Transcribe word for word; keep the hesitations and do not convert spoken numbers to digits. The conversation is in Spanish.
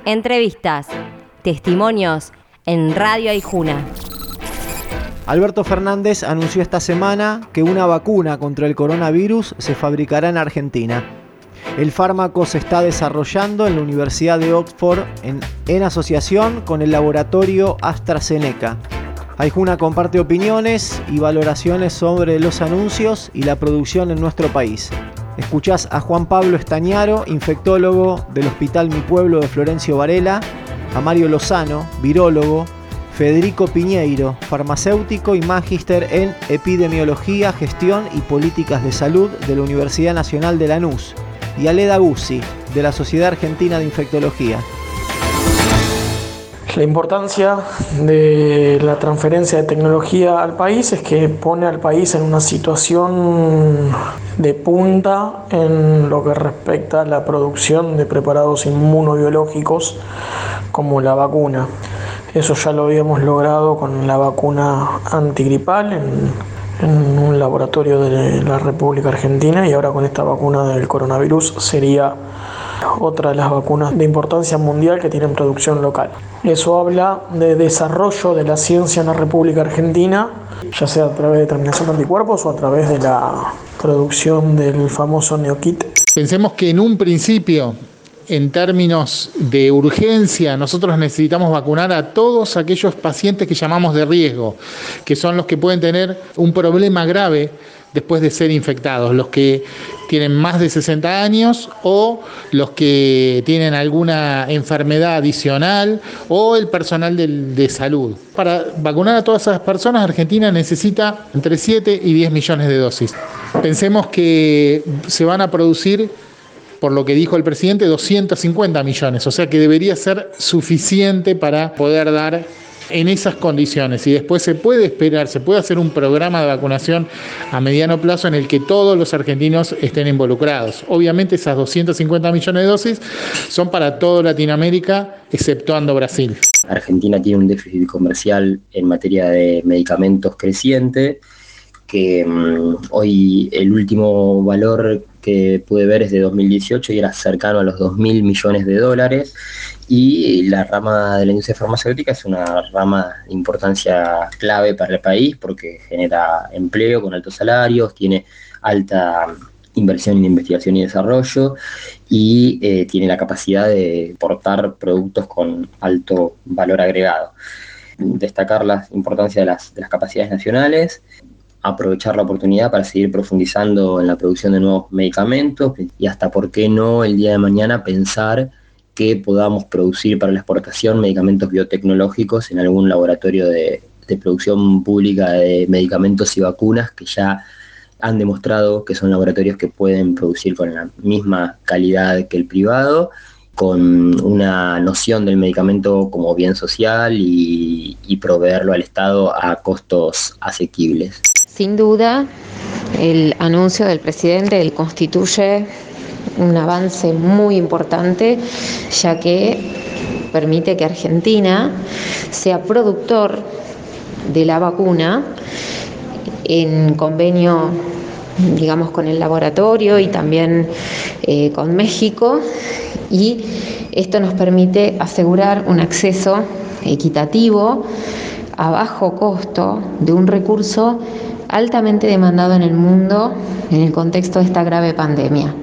Entrevistas, testimonios en Radio Aijuna. Alberto Fernández anunció esta semana que una vacuna contra el coronavirus se fabricará en Argentina. El fármaco se está desarrollando en la Universidad de Oxford en, en asociación con el laboratorio AstraZeneca. Aijuna comparte opiniones y valoraciones sobre los anuncios y la producción en nuestro país. Escuchás a Juan Pablo Estañaro, infectólogo del Hospital Mi Pueblo de Florencio Varela, a Mario Lozano, virólogo, Federico Piñeiro, farmacéutico y magíster en Epidemiología, Gestión y Políticas de Salud de la Universidad Nacional de Lanús, y a Leda Guzzi, de la Sociedad Argentina de Infectología. La importancia de la transferencia de tecnología al país es que pone al país en una situación de punta en lo que respecta a la producción de preparados inmunobiológicos como la vacuna. Eso ya lo habíamos logrado con la vacuna antigripal en, en un laboratorio de la República Argentina, y ahora con esta vacuna del coronavirus sería otra de las vacunas de importancia mundial que tienen producción local. Eso habla de desarrollo de la ciencia en la República Argentina, ya sea a través de determinación de anticuerpos o a través de la producción del famoso Neokit. Pensemos que en un principio, en términos de urgencia, nosotros necesitamos vacunar a todos aquellos pacientes que llamamos de riesgo, que son los que pueden tener un problema grave después de ser infectados, los que tienen más de sesenta años o los que tienen alguna enfermedad adicional o el personal de, de salud. Para vacunar a todas esas personas, Argentina necesita entre siete y diez millones de dosis. Pensemos que se van a producir, por lo que dijo el presidente, doscientos cincuenta millones, o sea que debería ser suficiente para poder dar en esas condiciones, y después se puede esperar, se puede hacer un programa de vacunación a mediano plazo en el que todos los argentinos estén involucrados. Obviamente esas doscientos cincuenta millones de dosis son para toda Latinoamérica, exceptuando Brasil. Argentina tiene un déficit comercial en materia de medicamentos creciente, que um, hoy el último valor que pude ver es de dos mil dieciocho y era cercano a los dos mil millones de dólares, y la rama de la industria farmacéutica es una rama de importancia clave para el país porque genera empleo con altos salarios, tiene alta inversión en investigación y desarrollo y eh, tiene la capacidad de exportar productos con alto valor agregado. Destacar la importancia de las, de las capacidades nacionales, aprovechar la oportunidad para seguir profundizando en la producción de nuevos medicamentos y hasta, por qué no, el día de mañana pensar que podamos producir para la exportación medicamentos biotecnológicos en algún laboratorio de, de producción pública de medicamentos y vacunas que ya han demostrado que son laboratorios que pueden producir con la misma calidad que el privado, con una noción del medicamento como bien social y, y proveerlo al Estado a costos asequibles. Sin duda, el anuncio del presidente constituye un avance muy importante, ya que permite que Argentina sea productor de la vacuna en convenio, digamos, con el laboratorio y también eh, con México, y esto nos permite asegurar un acceso equitativo a bajo costo de un recurso altamente demandado en el mundo en el contexto de esta grave pandemia.